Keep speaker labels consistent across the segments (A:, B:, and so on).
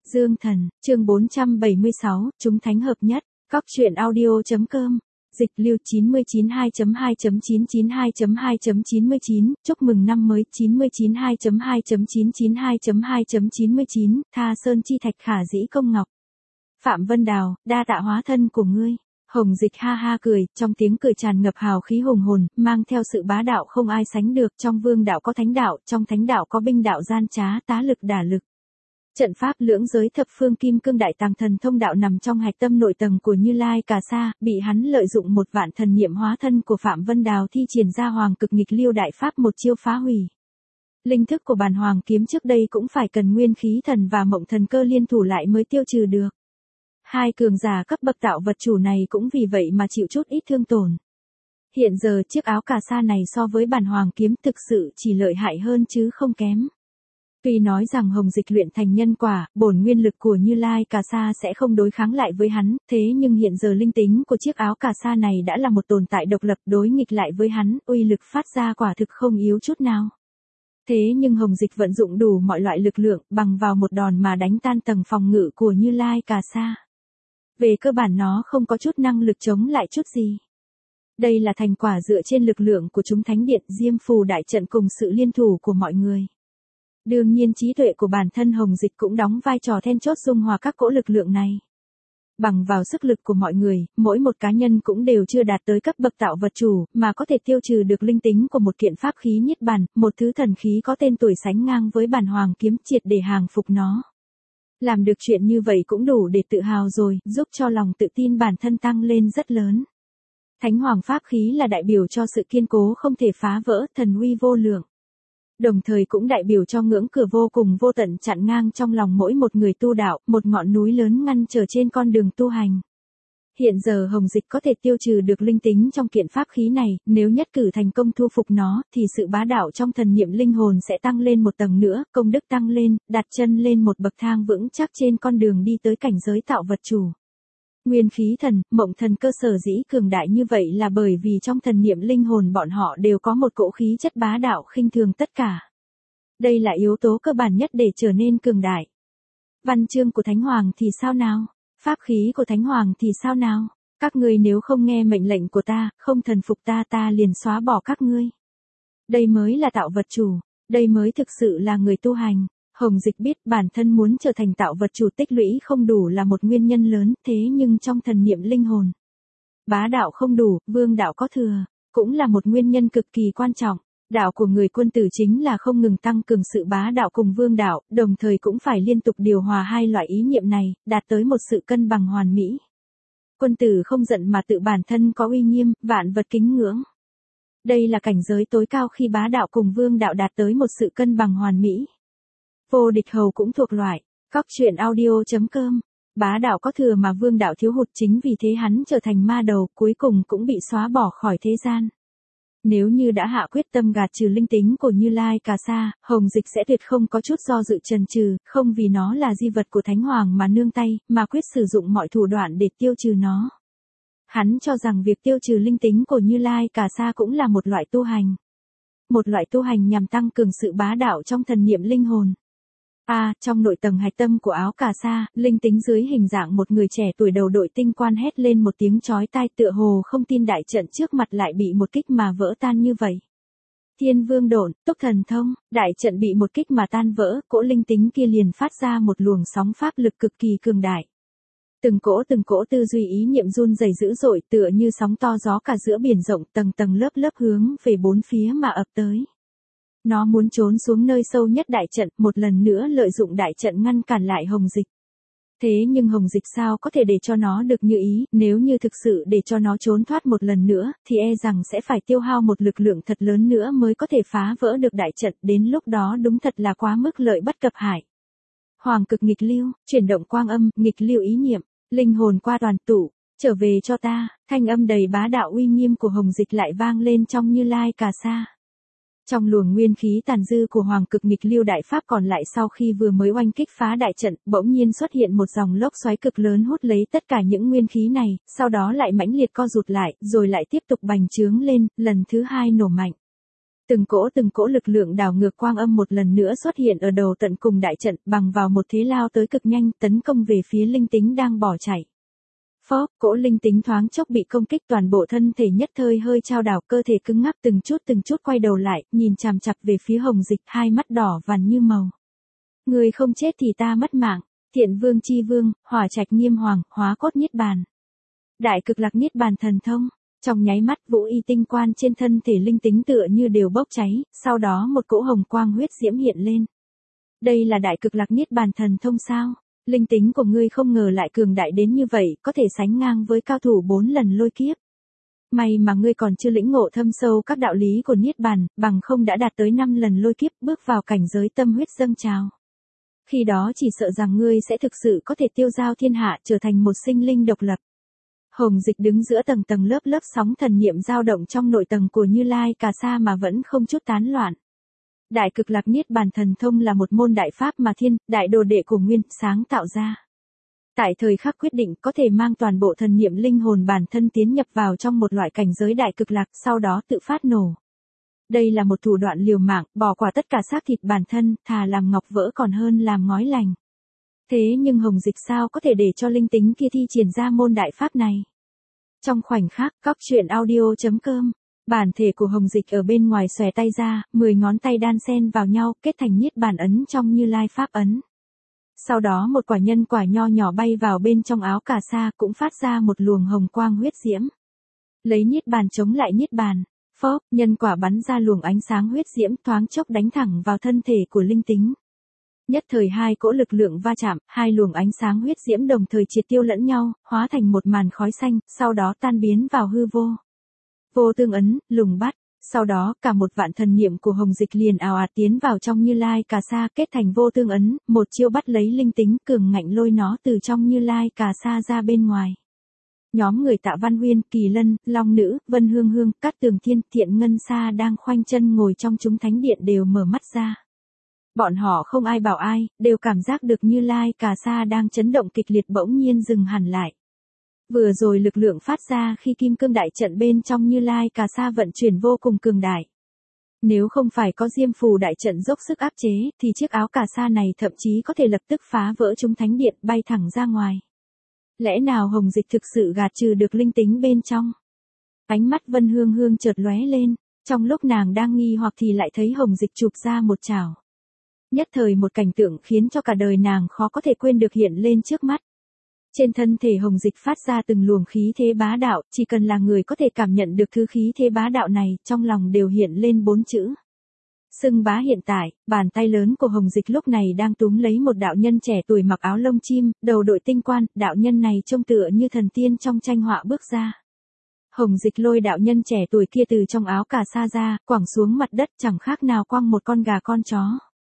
A: Dương Thần, chương 476, chúng thánh hợp nhất, Cóc truyện audio.com, dịch lưu 992.2.992.2.99, chúc mừng năm mới 992.2.992.2.99, tha sơn chi thạch khả dĩ công ngọc. Phạm Vân Đào, đa tạ hóa thân của ngươi. Hồng Dịch ha ha cười, trong tiếng cười tràn ngập hào khí hùng hồn, mang theo sự bá đạo không ai sánh được, trong vương đạo có thánh đạo, trong thánh đạo có binh đạo gian trá, tá lực đả lực. Trận pháp lưỡng giới thập phương kim cương đại tàng thần thông đạo nằm trong hạch tâm nội tầng của Như Lai Cà Sa, bị hắn lợi dụng một vạn thần niệm hóa thân của Phạm Vân Đào thi triển ra hoàng cực nghịch lưu đại pháp một chiêu phá hủy. Linh thức của bản hoàng kiếm trước đây cũng phải cần nguyên khí thần và mộng thần cơ liên thủ lại mới tiêu trừ được. Hai cường giả cấp bậc tạo vật chủ này cũng vì vậy mà chịu chút ít thương tổn. Hiện giờ chiếc áo cà sa này so với bản hoàng kiếm thực sự chỉ lợi hại hơn chứ không kém. Tuy nói rằng Hồng Dịch luyện thành nhân quả, bổn nguyên lực của Như Lai Cà Sa sẽ không đối kháng lại với hắn, thế nhưng hiện giờ linh tính của chiếc áo cà sa này đã là một tồn tại độc lập đối nghịch lại với hắn, uy lực phát ra quả thực không yếu chút nào. Thế nhưng Hồng Dịch vận dụng đủ mọi loại lực lượng, bằng vào một đòn mà đánh tan tầng phòng ngự của Như Lai Cà Sa. Về cơ bản nó không có chút năng lực chống lại chút gì. Đây là thành quả dựa trên lực lượng của chúng thánh điện Diêm Phù đại trận cùng sự liên thủ của mọi người. Đương nhiên trí tuệ của bản thân Hồng Dịch cũng đóng vai trò then chốt dung hòa các cỗ lực lượng này. Bằng vào sức lực của mọi người, mỗi một cá nhân cũng đều chưa đạt tới cấp bậc tạo vật chủ, mà có thể tiêu trừ được linh tính của một kiện pháp khí niết bàn, một thứ thần khí có tên tuổi sánh ngang với bản hoàng kiếm triệt để hàng phục nó. Làm được chuyện như vậy cũng đủ để tự hào rồi, giúp cho lòng tự tin bản thân tăng lên rất lớn. Thánh hoàng pháp khí là đại biểu cho sự kiên cố không thể phá vỡ, thần uy vô lượng. Đồng thời cũng đại biểu cho ngưỡng cửa vô cùng vô tận chặn ngang trong lòng mỗi một người tu đạo, một ngọn núi lớn ngăn trở trên con đường tu hành. Hiện giờ Hồng Dịch có thể tiêu trừ được linh tính trong kiện pháp khí này, nếu nhất cử thành công thu phục nó, thì sự bá đạo trong thần niệm linh hồn sẽ tăng lên một tầng nữa, công đức tăng lên, đặt chân lên một bậc thang vững chắc trên con đường đi tới cảnh giới tạo vật chủ. Nguyên khí thần, mộng thần cơ sở dĩ cường đại như vậy là bởi vì trong thần niệm linh hồn bọn họ đều có một cỗ khí chất bá đạo khinh thường tất cả. Đây là yếu tố cơ bản nhất để trở nên cường đại. Văn chương của Thánh Hoàng thì sao nào? Pháp khí của Thánh Hoàng thì sao nào? Các ngươi nếu không nghe mệnh lệnh của ta, không thần phục ta, ta liền xóa bỏ các ngươi. Đây mới là tạo vật chủ, đây mới thực sự là người tu hành. Hồng Dịch biết bản thân muốn trở thành tạo vật chủ tích lũy không đủ là một nguyên nhân lớn, thế nhưng trong thần niệm linh hồn, bá đạo không đủ, vương đạo có thừa, cũng là một nguyên nhân cực kỳ quan trọng. Đạo của người quân tử chính là không ngừng tăng cường sự bá đạo cùng vương đạo, đồng thời cũng phải liên tục điều hòa hai loại ý niệm này, đạt tới một sự cân bằng hoàn mỹ. Quân tử không giận mà tự bản thân có uy nghiêm, vạn vật kính ngưỡng. Đây là cảnh giới tối cao khi bá đạo cùng vương đạo đạt tới một sự cân bằng hoàn mỹ. Vô địch hầu cũng thuộc loại, Cóc truyện audio.com, bá đạo có thừa mà vương đạo thiếu hụt, chính vì thế hắn trở thành ma đầu, cuối cùng cũng bị xóa bỏ khỏi thế gian. Nếu như đã hạ quyết tâm gạt trừ linh tính của Như Lai Cà Sa, Hồng Dịch sẽ tuyệt không có chút do dự chần chừ, không vì nó là di vật của Thánh Hoàng mà nương tay, mà quyết sử dụng mọi thủ đoạn để tiêu trừ nó. Hắn cho rằng việc tiêu trừ linh tính của Như Lai Cà Sa cũng là một loại tu hành. Một loại tu hành nhằm tăng cường sự bá đạo trong thần niệm linh hồn. Trong nội tầng hạch tâm của áo cà sa, linh tính dưới hình dạng một người trẻ tuổi đầu đội tinh quan hét lên một tiếng chói tai, tựa hồ không tin đại trận trước mặt lại bị một kích mà vỡ tan như vậy. Thiên Vương Độn, Túc Thần Thông, đại trận bị một kích mà tan vỡ, cỗ linh tính kia liền phát ra một luồng sóng pháp lực cực kỳ cường đại. Từng cỗ tư duy ý niệm run rẩy dữ dội, tựa như sóng to gió cả giữa biển rộng, tầng tầng lớp lớp hướng về bốn phía mà ập tới. Nó muốn trốn xuống nơi sâu nhất đại trận, một lần nữa lợi dụng đại trận ngăn cản lại Hồng Dịch. Thế nhưng Hồng Dịch sao có thể để cho nó được như ý, nếu như thực sự để cho nó trốn thoát một lần nữa, thì e rằng sẽ phải tiêu hao một lực lượng thật lớn nữa mới có thể phá vỡ được đại trận, đến lúc đó đúng thật là quá mức lợi bất cập hại. Hoàng cực nghịch lưu, chuyển động quang âm, nghịch lưu ý niệm, linh hồn qua đoàn tụ, trở về cho ta, thanh âm đầy bá đạo uy nghiêm của Hồng Dịch lại vang lên trong Như Lai Cà Sa. Trong luồng nguyên khí tàn dư của hoàng cực nghịch lưu đại pháp còn lại sau khi vừa mới oanh kích phá đại trận, bỗng nhiên xuất hiện một dòng lốc xoáy cực lớn hút lấy tất cả những nguyên khí này, sau đó lại mãnh liệt co rụt lại, rồi lại tiếp tục bành trướng lên, lần thứ hai nổ mạnh. Từng cỗ lực lượng đảo ngược quang âm một lần nữa xuất hiện ở đầu tận cùng đại trận, bằng vào một thế lao tới cực nhanh, tấn công về phía linh tính đang bỏ chạy. Phóp, cỗ linh tính thoáng chốc bị công kích, toàn bộ thân thể nhất thời hơi chao đảo, cơ thể cứng ngắc, từng chút quay đầu lại, nhìn chằm chằm về phía Hồng Dịch, hai mắt đỏ vằn như màu. Người không chết thì ta mất mạng. Thiện vương chi vương, hỏa trạch nghiêm hoàng, hóa cốt niết bàn. Đại cực lạc niết bàn thần thông. Trong nháy mắt, vũ y tinh quan trên thân thể linh tính tựa như đều bốc cháy, sau đó một cỗ hồng quang huyết diễm hiện lên. Đây là đại cực lạc niết bàn thần thông sao? Linh tính của ngươi không ngờ lại cường đại đến như vậy, có thể sánh ngang với cao thủ 4 lần lôi kiếp. May mà ngươi còn chưa lĩnh ngộ thâm sâu các đạo lý của niết bàn, bằng không đã đạt tới 5 lần lôi kiếp, bước vào cảnh giới tâm huyết dâng trào. Khi đó chỉ sợ rằng ngươi sẽ thực sự có thể tiêu giao thiên hạ, trở thành một sinh linh độc lập. Hồng Dịch đứng giữa tầng lớp sóng thần niệm dao động trong nội tầng của Như Lai Cà Sa mà vẫn không chút tán loạn. Đại cực lạc niết bàn thần thông là một môn đại pháp mà Thiên, đại đồ đệ của Nguyên, sáng tạo ra. Tại thời khắc quyết định có thể mang toàn bộ thần niệm linh hồn bản thân tiến nhập vào trong một loại cảnh giới đại cực lạc, sau đó tự phát nổ. Đây là một thủ đoạn liều mạng, bỏ qua tất cả xác thịt bản thân, thà làm ngọc vỡ còn hơn làm ngói lành. Thế nhưng Hồng Dịch sao có thể để cho linh tính kia thi triển ra môn đại pháp này? Trong khoảnh khắc, cóc truyện audio.com, bản thể của Hồng Dịch ở bên ngoài xòe tay ra, 10 ngón tay đan xen vào nhau, kết thành niết bàn ấn trong Như Lai pháp ấn. Sau đó một quả nhân quả nho nhỏ bay vào bên trong áo Cà Sa, cũng phát ra một luồng hồng quang huyết diễm. Lấy niết bàn chống lại niết bàn, phốc, nhân quả bắn ra luồng ánh sáng huyết diễm, thoáng chốc đánh thẳng vào thân thể của linh tính. Nhất thời hai cỗ lực lượng va chạm, hai luồng ánh sáng huyết diễm đồng thời triệt tiêu lẫn nhau, hóa thành một màn khói xanh, sau đó tan biến vào hư vô. Vô tương ấn, lùng bắt, sau đó cả một vạn thần niệm của Hồng Dịch liền ào ạt tiến vào trong Như Lai Cà Sa, kết thành vô tương ấn, một chiêu bắt lấy linh tính, cường ngạnh lôi nó từ trong Như Lai Cà Sa ra bên ngoài. Nhóm người Tạ Văn Huyên, Kỳ Lân, Long Nữ, Vân Hương Hương, Cát Tường Thiên, Thiện Ngân Sa đang khoanh chân ngồi trong chúng thánh điện đều mở mắt ra. Bọn họ không ai bảo ai, đều cảm giác được Như Lai Cà Sa đang chấn động kịch liệt, bỗng nhiên dừng hẳn lại. Vừa rồi lực lượng phát ra khi kim cương đại trận bên trong Như Lai Cà Sa vận chuyển vô cùng cường đại. Nếu không phải có Diêm Phù đại trận dốc sức áp chế, thì chiếc áo Cà Sa này thậm chí có thể lập tức phá vỡ chúng thánh điện, bay thẳng ra ngoài. Lẽ nào Hồng Dịch thực sự gạt trừ được linh tính bên trong? Ánh mắt Vân Hương Hương chợt lóe lên, trong lúc nàng đang nghi hoặc thì lại thấy Hồng Dịch chụp ra một chảo. Nhất thời một cảnh tượng khiến cho cả đời nàng khó có thể quên được hiện lên trước mắt. Trên thân thể Hồng Dịch phát ra từng luồng khí thế bá đạo, chỉ cần là người có thể cảm nhận được thứ khí thế bá đạo này, trong lòng đều hiện lên 4 chữ. Xưng bá. Hiện tại, bàn tay lớn của Hồng Dịch lúc này đang túm lấy một đạo nhân trẻ tuổi mặc áo lông chim, đầu đội tinh quan, đạo nhân này trông tựa như thần tiên trong tranh họa bước ra. Hồng Dịch lôi đạo nhân trẻ tuổi kia từ trong áo Cà Sa ra, quẳng xuống mặt đất, chẳng khác nào quăng một con gà con chó.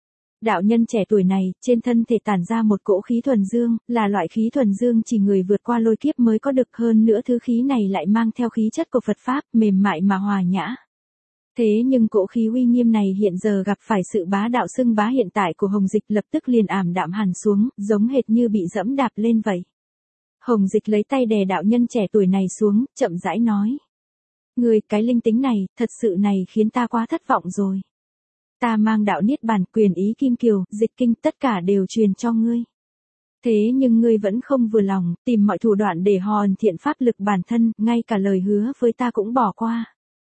A: Đạo nhân trẻ tuổi này, trên thân thể tản ra một cỗ khí thuần dương, là loại khí thuần dương chỉ người vượt qua lôi kiếp mới có được, hơn nữa thứ khí này lại mang theo khí chất của Phật Pháp, mềm mại mà hòa nhã. Thế nhưng cỗ khí uy nghiêm này hiện giờ gặp phải sự bá đạo xưng bá hiện tại của Hồng Dịch, lập tức liền ảm đạm hẳn xuống, giống hệt như bị dẫm đạp lên vậy. Hồng Dịch lấy tay đè đạo nhân trẻ tuổi này xuống, chậm rãi nói. Ngươi, cái linh tính này, thật sự này khiến ta quá thất vọng rồi. Ta mang đạo niết bàn, quyền ý kim kiều, dịch kinh, tất cả đều truyền cho ngươi. Thế nhưng ngươi vẫn không vừa lòng, tìm mọi thủ đoạn để hoàn thiện pháp lực bản thân, ngay cả lời hứa với ta cũng bỏ qua.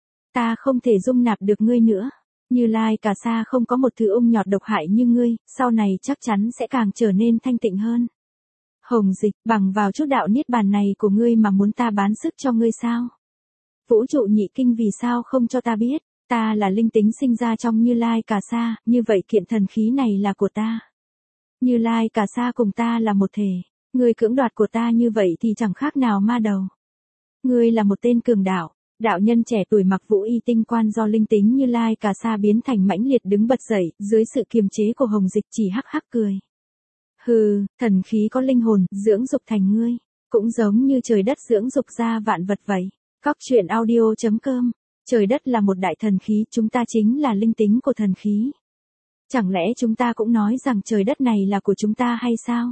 A: Ta không thể dung nạp được ngươi nữa. Như Lai Cà Sa không có một thứ ung nhọt độc hại như ngươi, sau này chắc chắn sẽ càng trở nên thanh tịnh hơn. Hồng Dịch, bằng vào chút đạo niết bàn này của ngươi mà muốn ta bán sức cho ngươi sao? Vũ trụ nhị kinh vì sao không cho ta biết? Ta là linh tính sinh ra trong Như Lai Cà Sa, như vậy kiện thần khí này là của ta. Như Lai Cà Sa cùng ta là một thể, ngươi cưỡng đoạt của ta như vậy thì chẳng khác nào ma đầu. Ngươi là một tên cường đạo. Đạo nhân trẻ tuổi mặc vũ y tinh quan do linh tính Như Lai Cà Sa biến thành mãnh liệt đứng bật dậy, dưới sự kiềm chế của Hồng Dịch chỉ hắc hắc cười. Hừ, thần khí có linh hồn, dưỡng dục thành ngươi, cũng giống như trời đất dưỡng dục ra vạn vật vậy. Cóc truyện audio.com. Trời đất là một đại thần khí, chúng ta chính là linh tính của thần khí. Chẳng lẽ chúng ta cũng nói rằng trời đất này là của chúng ta hay sao?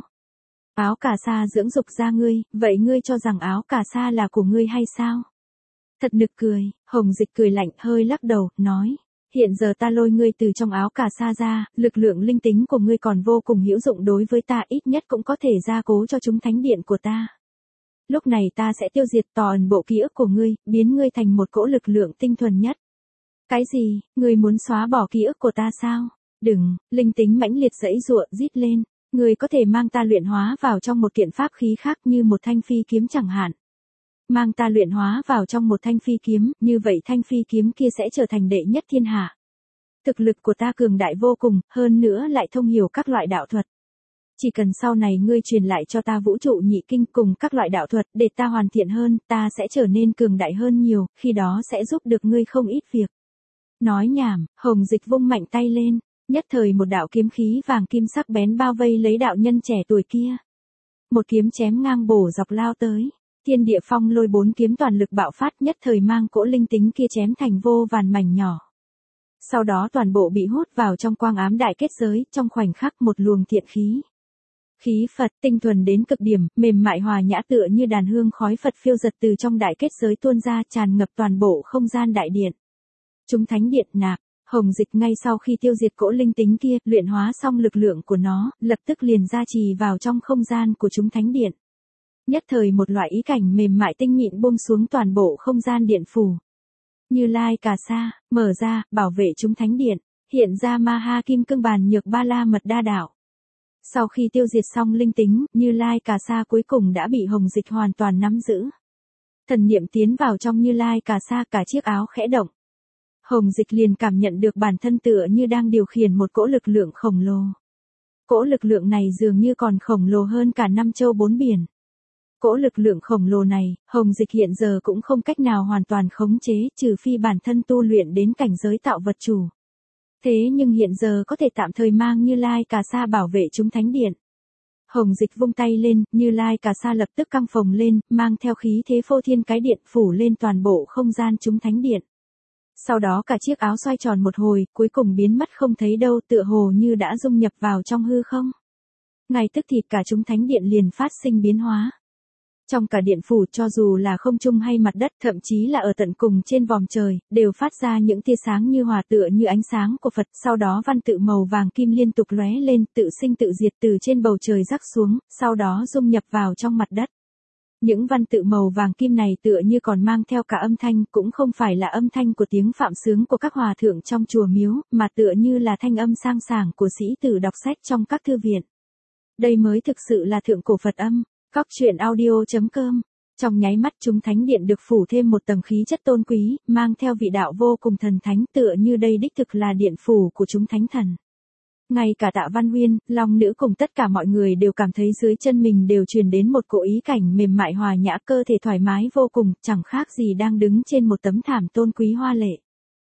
A: Áo Cà Sa dưỡng dục ra ngươi, vậy ngươi cho rằng áo Cà Sa là của ngươi hay sao? Thật nực cười, Hồng Dịch cười lạnh hơi lắc đầu, nói. Hiện giờ ta lôi ngươi từ trong áo cà sa ra, lực lượng linh tính của ngươi còn vô cùng hữu dụng đối với ta, ít nhất cũng có thể gia cố cho chúng thánh điện của ta. Lúc này ta sẽ tiêu diệt toàn bộ ký ức của ngươi, biến ngươi thành một cỗ lực lượng tinh thuần nhất. Cái gì, ngươi muốn xóa bỏ ký ức của ta sao? Đừng, linh tính mãnh liệt giãy giụa, rít lên. Ngươi có thể mang ta luyện hóa vào trong một kiện pháp khí khác như một thanh phi kiếm chẳng hạn. Mang ta luyện hóa vào trong một thanh phi kiếm, như vậy thanh phi kiếm kia sẽ trở thành đệ nhất thiên hạ. Thực lực của ta cường đại vô cùng, hơn nữa lại thông hiểu các loại đạo thuật. Chỉ cần sau này ngươi truyền lại cho ta vũ trụ nhị kinh cùng các loại đạo thuật để ta hoàn thiện hơn, ta sẽ trở nên cường đại hơn nhiều, khi đó sẽ giúp được ngươi không ít việc. Nói nhảm, Hồng Dịch vung mạnh tay lên, nhất thời một đạo kiếm khí vàng kim sắc bén bao vây lấy đạo nhân trẻ tuổi kia. Một kiếm chém ngang bổ dọc lao tới. Thiên địa phong lôi 4 kiếm toàn lực bạo phát, nhất thời mang cỗ linh tính kia chém thành vô vàn mảnh nhỏ. Sau đó toàn bộ bị hút vào trong quang ám đại kết giới, trong khoảnh khắc một luồng thiện khí. Khí Phật tinh thuần đến cực điểm, mềm mại hòa nhã tựa như đàn hương khói Phật phiêu dật từ trong đại kết giới tuôn ra, tràn ngập toàn bộ không gian đại điện. Chúng thánh điện nạp. Hồng Dịch ngay sau khi tiêu diệt cỗ linh tính kia, luyện hóa xong lực lượng của nó, lập tức liền gia trì vào trong không gian của chúng thánh điện. Nhất thời một loại ý cảnh mềm mại tinh mịn buông xuống toàn bộ không gian điện phủ. Như Lai Cà Sa, mở ra, bảo vệ chúng thánh điện, hiện ra Ma Ha Kim Cương Bàn Nhược Ba La Mật Đa Đạo. Sau khi tiêu diệt xong linh tính, Như Lai Cà Sa cuối cùng đã bị Hồng Dịch hoàn toàn nắm giữ. Thần niệm tiến vào trong Như Lai Cà Sa, cả chiếc áo khẽ động. Hồng Dịch liền cảm nhận được bản thân tựa như đang điều khiển một cỗ lực lượng khổng lồ. Cỗ lực lượng này dường như còn khổng lồ hơn cả 5 châu 4 biển. Cỗ lực lượng khổng lồ này, Hồng Dịch hiện giờ cũng không cách nào hoàn toàn khống chế, trừ phi bản thân tu luyện đến cảnh giới tạo vật chủ. Thế nhưng hiện giờ có thể tạm thời mang Như Lai Cà Sa bảo vệ chúng thánh điện. Hồng Dịch vung tay lên, Như Lai Cà Sa lập tức căng phồng lên, mang theo khí thế phô thiên cái điện phủ lên toàn bộ không gian chúng thánh điện. Sau đó cả chiếc áo xoay tròn một hồi, cuối cùng biến mất không thấy đâu, tựa hồ như đã dung nhập vào trong hư không. Ngay tức thì cả chúng thánh điện liền phát sinh biến hóa. Trong cả điện phủ, cho dù là không trung hay mặt đất, thậm chí là ở tận cùng trên vòm trời, đều phát ra những tia sáng như hòa tựa như ánh sáng của Phật, sau đó văn tự màu vàng kim liên tục lóe lên, tự sinh tự diệt từ trên bầu trời rắc xuống, sau đó dung nhập vào trong mặt đất. Những văn tự màu vàng kim này tựa như còn mang theo cả âm thanh, cũng không phải là âm thanh của tiếng phạm sướng của các hòa thượng trong chùa miếu, mà tựa như là thanh âm sang sảng của sĩ tử đọc sách trong các thư viện. Đây mới thực sự là thượng cổ Phật âm. Góc truyện audio.com. Trong nháy mắt chúng thánh điện được phủ thêm một tầng khí chất tôn quý, mang theo vị đạo vô cùng thần thánh, tựa như đây đích thực là điện phủ của chúng thánh thần. Ngay cả Tạ Văn Huyên, Long Nữ cùng tất cả mọi người đều cảm thấy dưới chân mình đều truyền đến một cỗ ý cảnh mềm mại hòa nhã, cơ thể thoải mái vô cùng, chẳng khác gì đang đứng trên một tấm thảm tôn quý hoa lệ.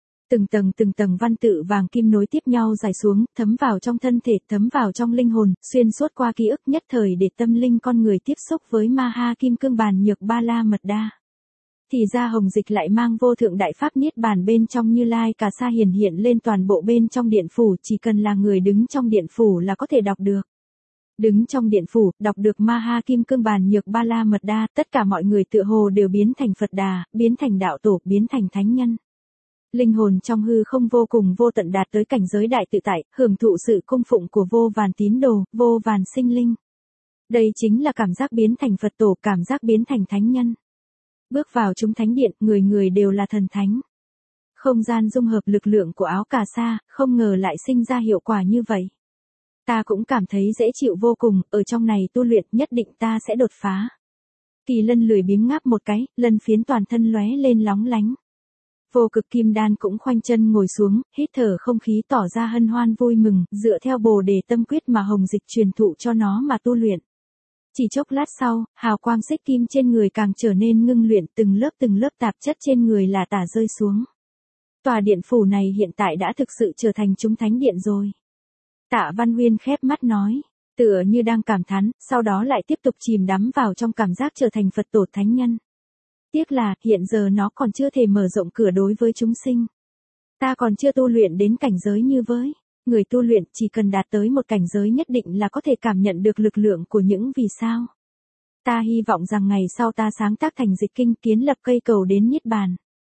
A: Từng tầng văn tự vàng kim nối tiếp nhau dài xuống, thấm vào trong thân thể, thấm vào trong linh hồn, xuyên suốt qua ký ức, nhất thời để tâm linh con người tiếp xúc với Ma Ha Kim Cương Bàn Nhược Ba La Mật Đa. Thì ra Hồng Dịch lại mang vô thượng đại pháp niết bàn bên trong Như Lai Cà Sa hiện lên toàn bộ bên trong điện phủ, chỉ cần là người đứng trong điện phủ là có thể đọc được. Đứng trong điện phủ, đọc được Ma Ha Kim Cương Bàn Nhược Ba La Mật Đa, tất cả mọi người tựa hồ đều biến thành Phật Đà, biến thành đạo tổ, biến thành thánh nhân. Linh hồn trong hư không vô cùng vô tận đạt tới cảnh giới đại tự tại, hưởng thụ sự cung phụng của vô vàn tín đồ, vô vàn sinh linh. Đây chính là cảm giác biến thành Phật tổ, cảm giác biến thành thánh nhân. Bước vào chúng thánh điện, người người đều là thần thánh. Không gian dung hợp lực lượng của áo cà sa, không ngờ lại sinh ra hiệu quả như vậy. Ta cũng cảm thấy dễ chịu vô cùng, ở trong này tu luyện nhất định ta sẽ đột phá. Kỳ Lân lười biếng ngáp một cái, lân phiến toàn thân lóe lên lóng lánh. Vô Cực Kim Đan cũng khoanh chân ngồi xuống, hít thở không khí tỏ ra hân hoan vui mừng, dựa theo Bồ Đề tâm quyết mà Hồng Dịch truyền thụ cho nó mà tu luyện. Chỉ chốc lát sau, hào quang xích kim trên người càng trở nên ngưng luyện, từng lớp tạp chất trên người là tả rơi xuống. Tòa điện phủ này hiện tại đã thực sự trở thành chúng thánh điện rồi. Tạ Văn Huyên khép mắt nói, tựa như đang cảm thán, sau đó lại tiếp tục chìm đắm vào trong cảm giác trở thành Phật tổ thánh nhân. Tiếc là, hiện giờ nó còn chưa thể mở rộng cửa đối với chúng sinh. Ta còn chưa tu luyện đến cảnh giới như với người tu luyện, chỉ cần đạt tới một cảnh giới nhất định là có thể cảm nhận được lực lượng của những vì sao. Ta hy vọng rằng ngày sau ta sáng tác thành dịch kinh, kiến lập cây cầu đến Niết Bàn.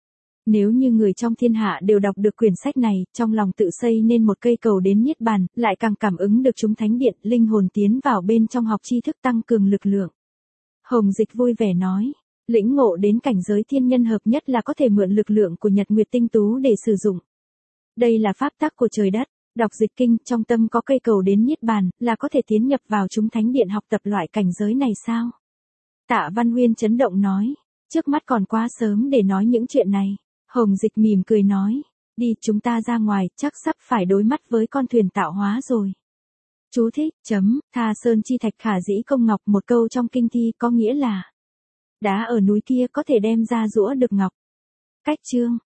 A: Nếu như người trong thiên hạ đều đọc được quyển sách này, trong lòng tự xây nên một cây cầu đến niết bàn, lại càng cảm ứng được chúng thánh điện, linh hồn tiến vào bên trong học tri thức tăng cường lực lượng. Hồng Dịch vui vẻ nói, lĩnh ngộ đến cảnh giới thiên nhân hợp nhất là có thể mượn lực lượng của Nhật Nguyệt tinh tú để sử dụng. Đây là pháp tắc của trời đất, đọc dịch kinh, trong tâm có cây cầu đến niết bàn, là có thể tiến nhập vào chúng thánh điện học tập loại cảnh giới này sao? Tạ Văn Huyên chấn động nói, trước mắt còn quá sớm để nói những chuyện này. Hồng Dịch mỉm cười nói, đi chúng ta ra ngoài, chắc sắp phải đối mắt với con thuyền tạo hóa rồi. Chú thích, tha sơn chi thạch khả dĩ công ngọc, một câu trong kinh thi có nghĩa là đá ở núi kia có thể đem ra giũa được ngọc. Cách chương